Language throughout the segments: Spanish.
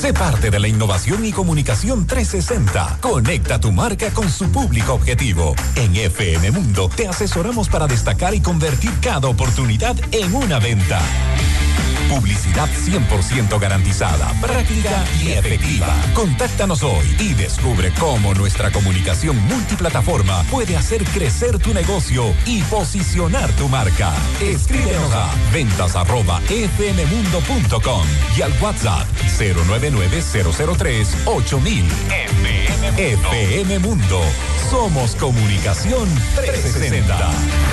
Sé parte de la innovación y comunicación 360. Conecta tu marca con su público objetivo. En FM Mundo te asesoramos para destacar y convertir cada oportunidad en una venta. Publicidad 100% garantizada, práctica y efectiva. Contáctanos hoy y descubre cómo nuestra comunicación multiplataforma puede hacer crecer tu negocio y posicionar tu marca. Escríbenos a ventas@fmmundo.com y al WhatsApp 099-003-8000. FM Mundo. Somos comunicación 360.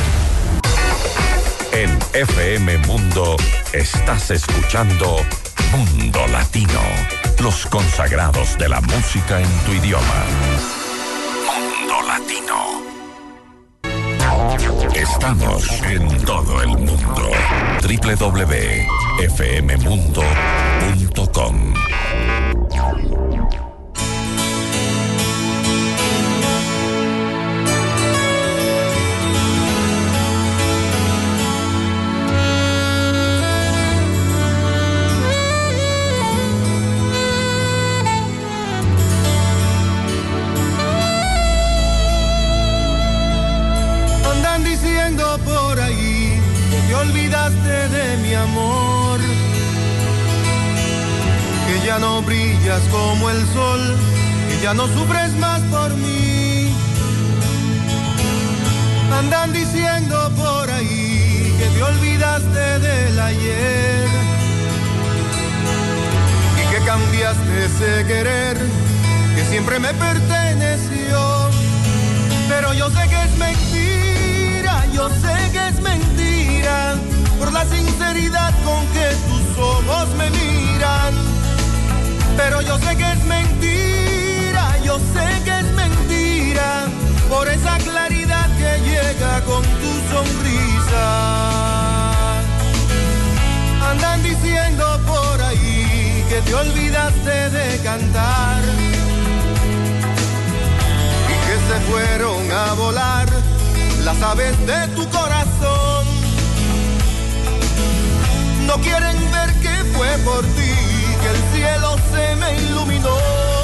En FM Mundo estás escuchando Mundo Latino, los consagrados de la música en tu idioma. Mundo Latino. Estamos en todo el mundo. www.fmmundo.com. Por ahí que te olvidaste de mi amor, que ya no brillas como el sol, que ya no sufres más por mí. Andan diciendo por ahí que te olvidaste del ayer y que cambiaste ese querer que siempre me perteneció, pero yo sé que es mentira. Yo sé que es mentira, por la sinceridad con que tus ojos me miran. Pero yo sé que es mentira, yo sé que es mentira, por esa claridad que llega con tu sonrisa. Andan diciendo por ahí que te olvidaste de cantar y que se fueron a volar las aves de tu corazón. No quieren ver que fue por ti que el cielo se me iluminó.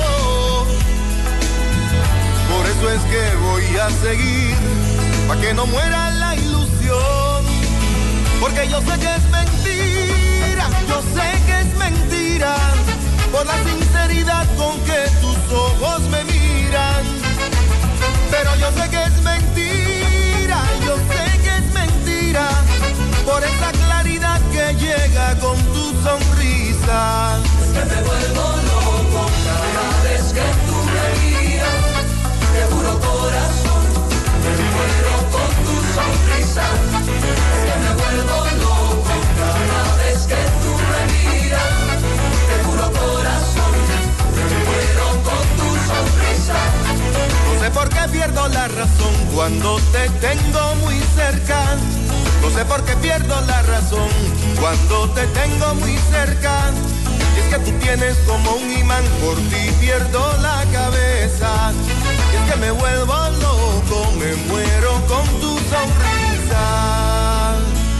Por eso es que voy a seguir, pa' que no muera la ilusión. Porque yo sé que es mentira, yo sé que es mentira, por la sinceridad con que tus ojos me miran. Pero yo sé que es mentira, yo sé que es mentira, por esa claridad que llega con tu sonrisa. Es que me vuelvo loco cada vez que tú me miras. Te juro corazón, me muero con tu sonrisa. Es que me vuelvo loco cada vez que tú me miras. Te juro corazón, me muero con tu sonrisa. No sé por qué pierdo la razón cuando te tengo muy cerca. No sé por qué pierdo la razón cuando te tengo muy cerca. Y es que tú tienes como un imán, por ti pierdo la cabeza. Y es que me vuelvo loco, me muero con tu sonrisa.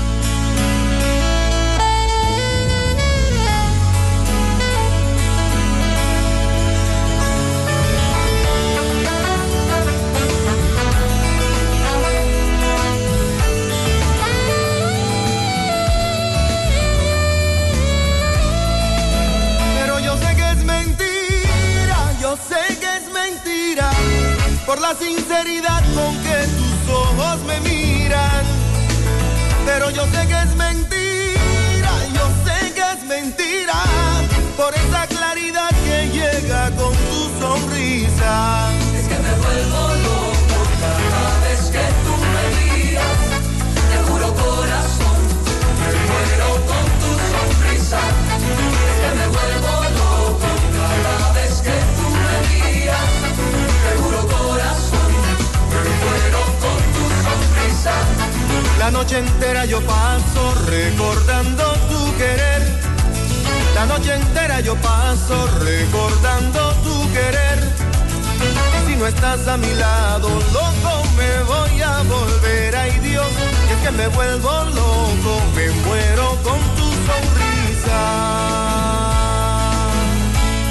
Sé que es mentira, por la sinceridad con que tus ojos me miran. Pero yo sé que es mentira, yo sé que es mentira, por esa claridad que llega con tu sonrisa. Es que me vuelvo loco cada vez que tú me miras. Te juro corazón, me muero con tu sonrisa. Es que me vuelvo loco cada vez que tú me miras. Te juro corazón, me muero con tu sonrisa. La noche entera yo paso recordando tu querer. La noche entera yo paso recordando tu querer. Y si no estás a mi lado, loco me voy a volver. Ay Dios, y es que me vuelvo loco, me muero con tu sonrisa.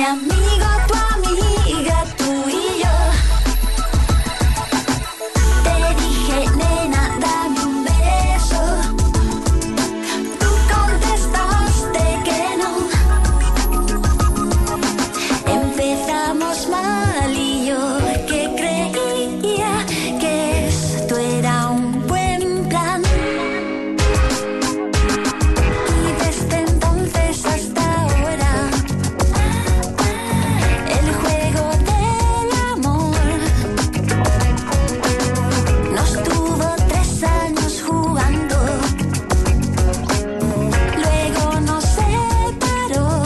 mi amigo, tu amiga, tú y yo. Te dije, nena, dame un beso. Tú contestaste que no. Empezamos mal y yo que creía que esto era un buen plan. Y desde entonces hasta ahora el juego del amor nos tuvo 3 años jugando. Luego nos separó,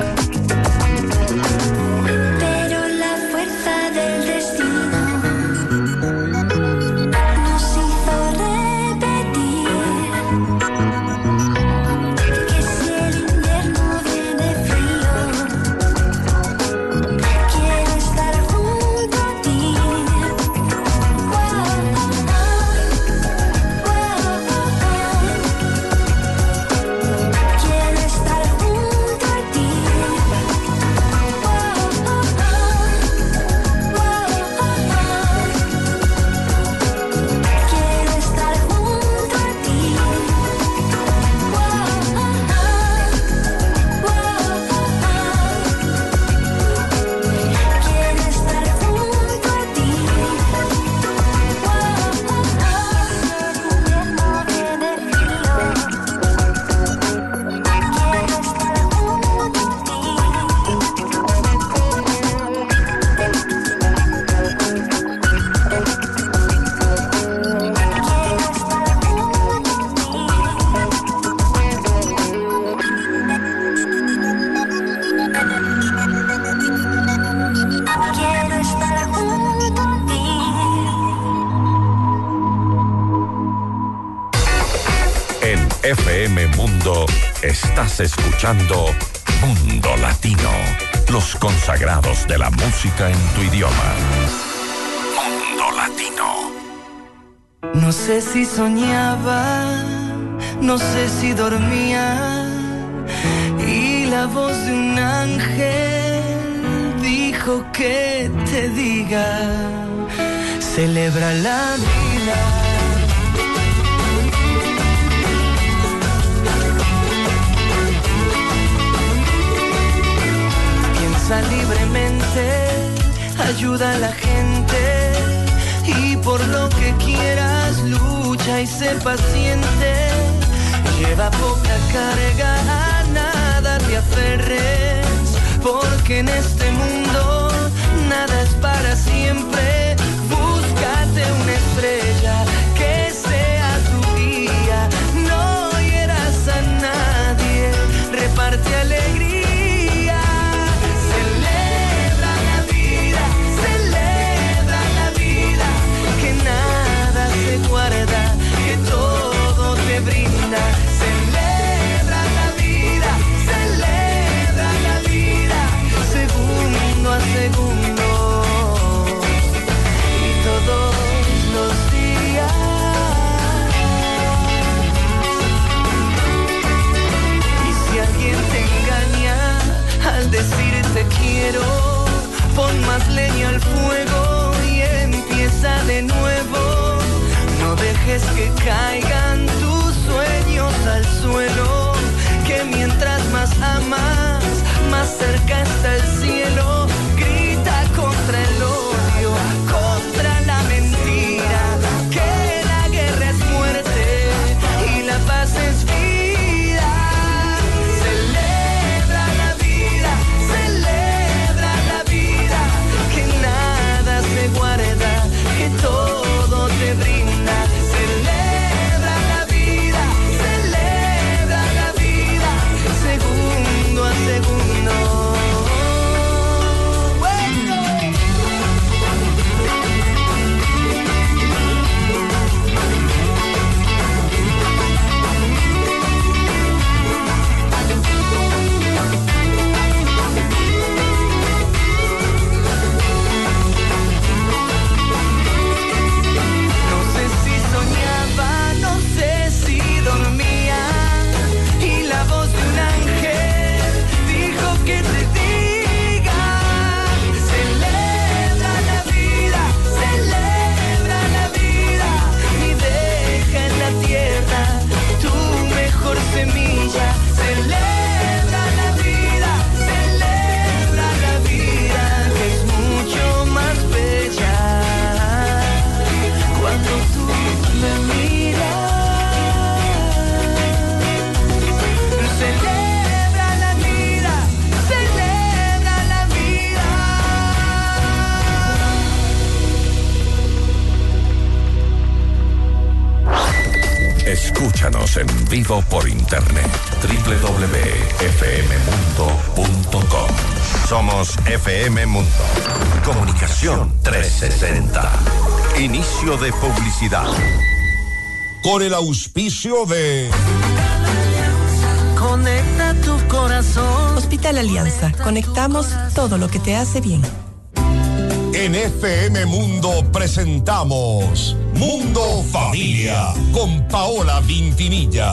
pero la fuerza del destino nos hizo repetir que si el invierno viene frío, quiero estar junto a ti. Quiero estar junto a ti. Quiero estar junto a ti. Quiero estar junto a ti. No viene frío. Quiero estar junto a ti. Quiero estar junto a ti. En FM Mundo estás escuchando Mundo Latino, los consagrados de la música en tu idioma. Mundo Latino. No sé si soñaba, no sé si dormía, y la voz de un ángel dijo que te diga, celebra la vida. Piensa libremente, ayuda a la gente, y por lo que quieras lucha y sé paciente. Lleva poca carga, a nada te aferres, porque en este mundo nada es para siempre. Búscate una estrella que sea tu guía, no hieras a nadie, reparte alegría. Celebra la vida, que nada se guarda, que todo te brinda. Celebra la vida, segundo a segundo, y todos los días. Y si alguien te engaña al decirte quiero, pon más leña al fuego y empieza de nuevo. No dejes que caigan tus sueños al suelo, que mientras más amas, más cerca está el cielo. Grita contra el odio, contra la mentira, que la guerra es muerte y la paz es vida. Celebra la vida, que nada se guarda, que todo te brinda. Celebra la vida, segundo a segundo. Escúchanos en vivo por internet. www.fmmundo.com. Somos FM Mundo. Comunicación 360. Inicio de publicidad. Con el auspicio de... Conecta tu corazón. Hospital Alianza. Conectamos todo lo que te hace bien. En FM Mundo presentamos Mundo Familia con Paola Vintimilla.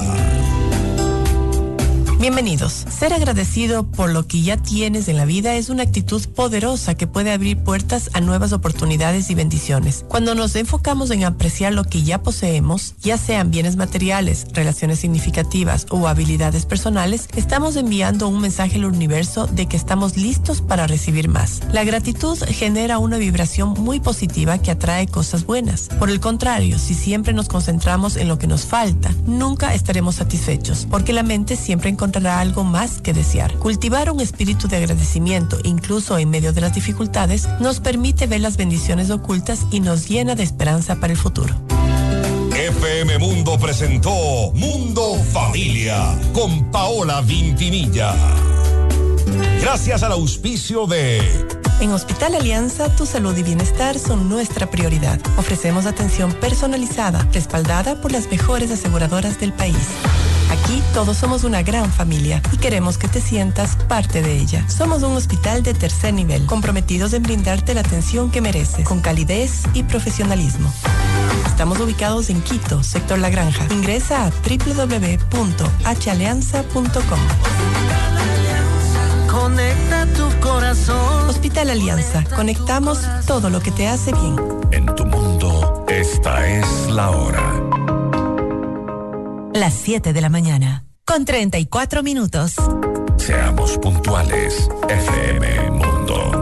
Bienvenidos. Ser agradecido por lo que ya tienes en la vida es una actitud poderosa que puede abrir puertas a nuevas oportunidades y bendiciones. Cuando nos enfocamos en apreciar lo que ya poseemos, ya sean bienes materiales, relaciones significativas o habilidades personales, estamos enviando un mensaje al universo de que estamos listos para recibir más. La gratitud genera una vibración muy positiva que atrae cosas buenas. Por el contrario, si siempre nos concentramos en lo que nos falta, nunca estaremos satisfechos, porque la mente siempre encontrará algo más que desear. Cultivar un espíritu de agradecimiento, incluso en medio de las dificultades, nos permite ver las bendiciones ocultas y nos llena de esperanza para el futuro. FM Mundo presentó Mundo Familia con Paola Vintimilla. Gracias al auspicio de... En Hospital Alianza, tu salud y bienestar son nuestra prioridad. Ofrecemos atención personalizada, respaldada por las mejores aseguradoras del país. Aquí todos somos una gran familia y queremos que te sientas parte de ella. Somos un hospital de tercer nivel, comprometidos en brindarte la atención que mereces, con calidez y profesionalismo. Estamos ubicados en Quito, sector La Granja. Ingresa a www.halianza.com. Conecta tu corazón. Hospital Alianza. Conectamos todo lo que te hace bien. En tu mundo, esta es la hora. Las 7 de la mañana, con 34 minutos. Seamos puntuales, FM Mundo.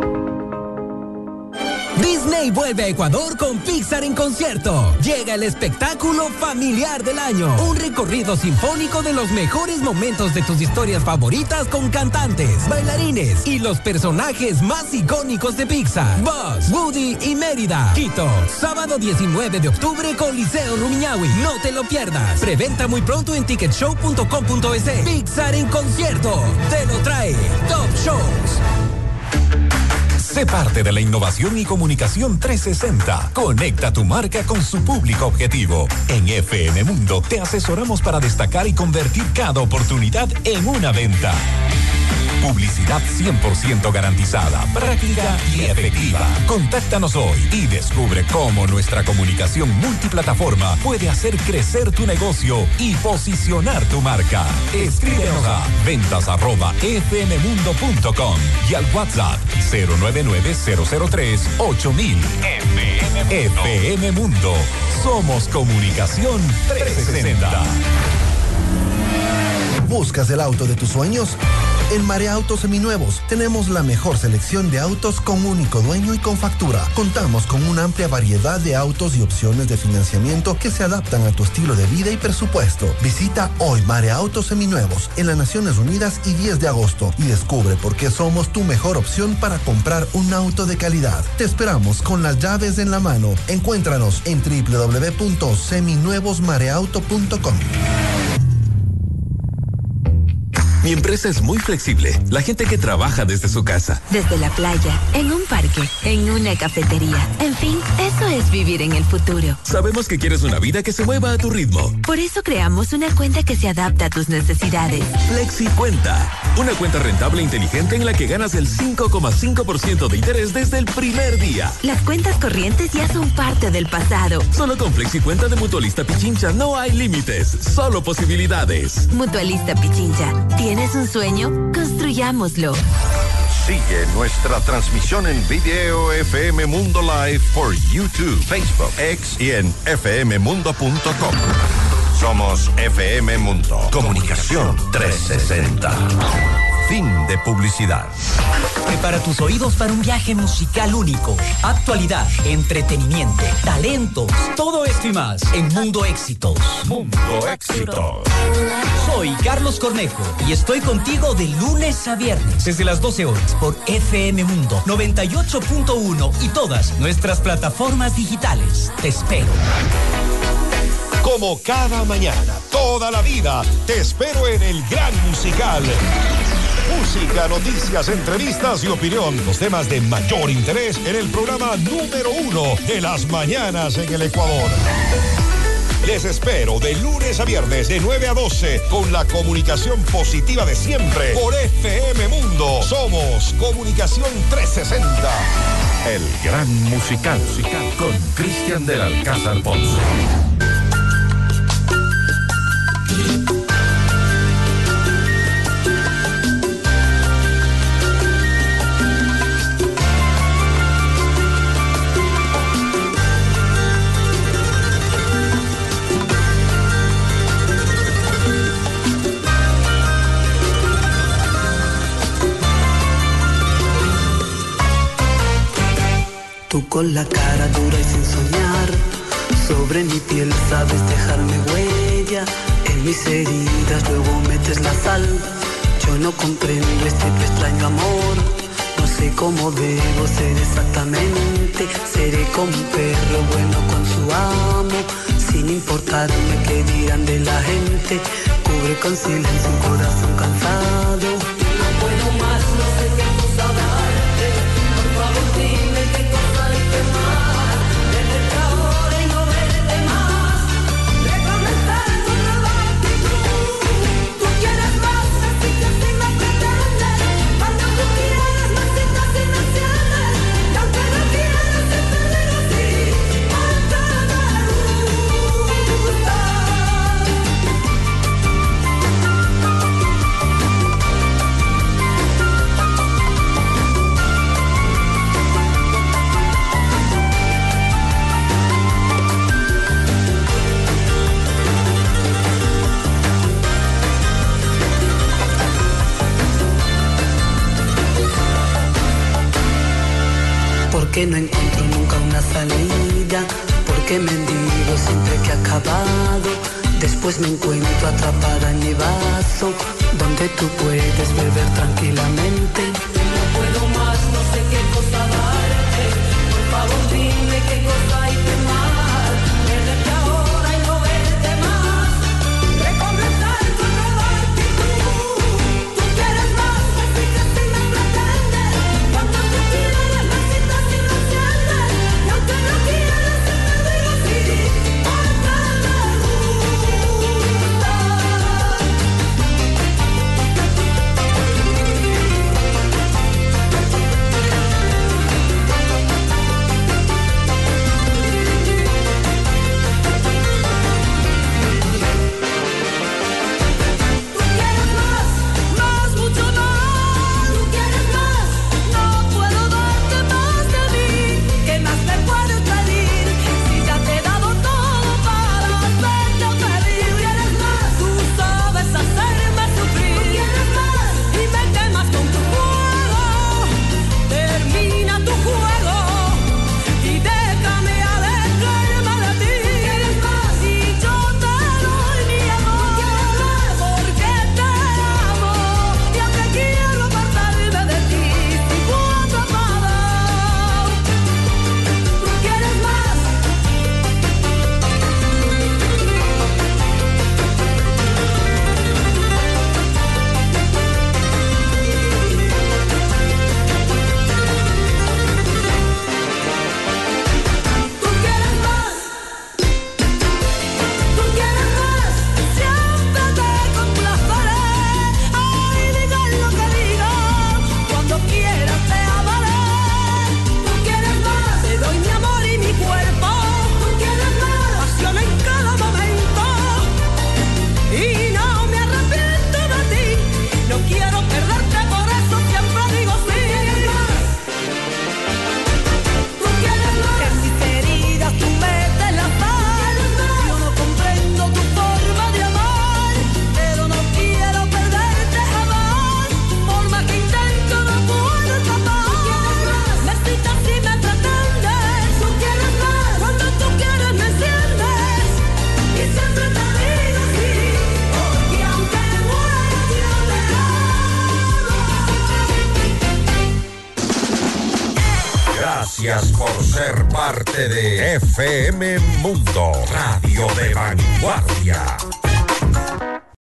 Disney vuelve a Ecuador con Pixar en concierto. Llega el espectáculo familiar del año. Un recorrido sinfónico de los mejores momentos de tus historias favoritas con cantantes, bailarines y los personajes más icónicos de Pixar. Buzz, Woody y Mérida. Quito, sábado 19 de octubre, Coliseo Rumiñahui. No te lo pierdas. Preventa muy pronto en ticketshow.com.es. Pixar en concierto. Te lo trae Top Shows. Sé parte de la innovación y comunicación 360. Conecta tu marca con su público objetivo. En FM Mundo te asesoramos para destacar y convertir cada oportunidad en una venta. Publicidad 100% garantizada, práctica y efectiva. Contáctanos hoy y descubre cómo nuestra comunicación multiplataforma puede hacer crecer tu negocio y posicionar tu marca. Escríbenos a ventas@fmmundo.com y al WhatsApp 099-003-8000. FM Mundo. Somos comunicación 360. ¿Buscas el auto de tus sueños? En Marea Autos Seminuevos tenemos la mejor selección de autos con único dueño y con factura. Contamos con una amplia variedad de autos y opciones de financiamiento que se adaptan a tu estilo de vida y presupuesto. Visita hoy Marea Autos Seminuevos en las Naciones Unidas y 10 de agosto y descubre por qué somos tu mejor opción para comprar un auto de calidad. Te esperamos con las llaves en la mano. Encuéntranos en www.seminuevosmareauto.com. Mi empresa es muy flexible. La gente que trabaja desde su casa. Desde la playa, en un parque, en una cafetería. En fin, eso es vivir en el futuro. Sabemos que quieres una vida que se mueva a tu ritmo. Por eso creamos una cuenta que se adapta a tus necesidades. FlexiCuenta. Una cuenta rentable e inteligente en la que ganas el 5,5% de interés desde el primer día. Las cuentas corrientes ya son parte del pasado. Solo con FlexiCuenta de Mutualista Pichincha no hay límites, solo posibilidades. Mutualista Pichincha. ¿Tienes un sueño? Construyámoslo. Sigue nuestra transmisión en video FM Mundo Live por YouTube, Facebook, X y en fmmundo.com. Somos FM Mundo. Comunicación 360. Fin de publicidad. Prepara tus oídos para un viaje musical único. Actualidad, entretenimiento, talentos, todo esto y más en Mundo Éxitos. Mundo Éxitos. Soy Carlos Cornejo y estoy contigo de lunes a viernes desde las 12 horas por FM Mundo 98.1 y todas nuestras plataformas digitales. Te espero. Como cada mañana, toda la vida, te espero en el Gran Musical. Música, noticias, entrevistas y opinión. Los temas de mayor interés en el programa número 1 de las mañanas en el Ecuador. Les espero de lunes a viernes de 9 a 12 con la comunicación positiva de siempre por FM Mundo. Somos Comunicación 360. El Gran Musical con Cristian del Alcázar Ponce. Tú con la cara dura y sin soñar, sobre mi piel sabes dejarme huella, en mis heridas luego metes la sal. Yo no comprendo este tu extraño amor, no sé cómo debo ser exactamente. Seré como un perro bueno con su amo, sin importarme qué dirán de la gente. Cubre con silencio un corazón cansado. No puedo más, no sé qué cosa darte. Por favor dime qué cosa hay que más. Desde ahora y no verte más. Recomenzar con nueva actitud. Tú quieres más, así que si me pretendes. Cuando tú quieras, me citas y me enciendes. Y aunque no quieras, te digo sí. Porque me gusta. Porque no encuentro nunca una salida, porque mendigo siempre que he acabado. Después me encuentro atrapada en mi vaso, donde tú puedes beber tranquilamente. No puedo más, no sé qué cosa darte. Por favor dime qué cosa hay que más. Perderte ahora y no verte más. Recomenzar con nueva actitud. Tú quieres más, así que si me pretendes. Cuando tú quieras, me citas y me enciendes. Y aunque no quieras, te digo sí. Porque me gusta. Gracias por ser parte de FM Mundo, Radio de Vanguardia.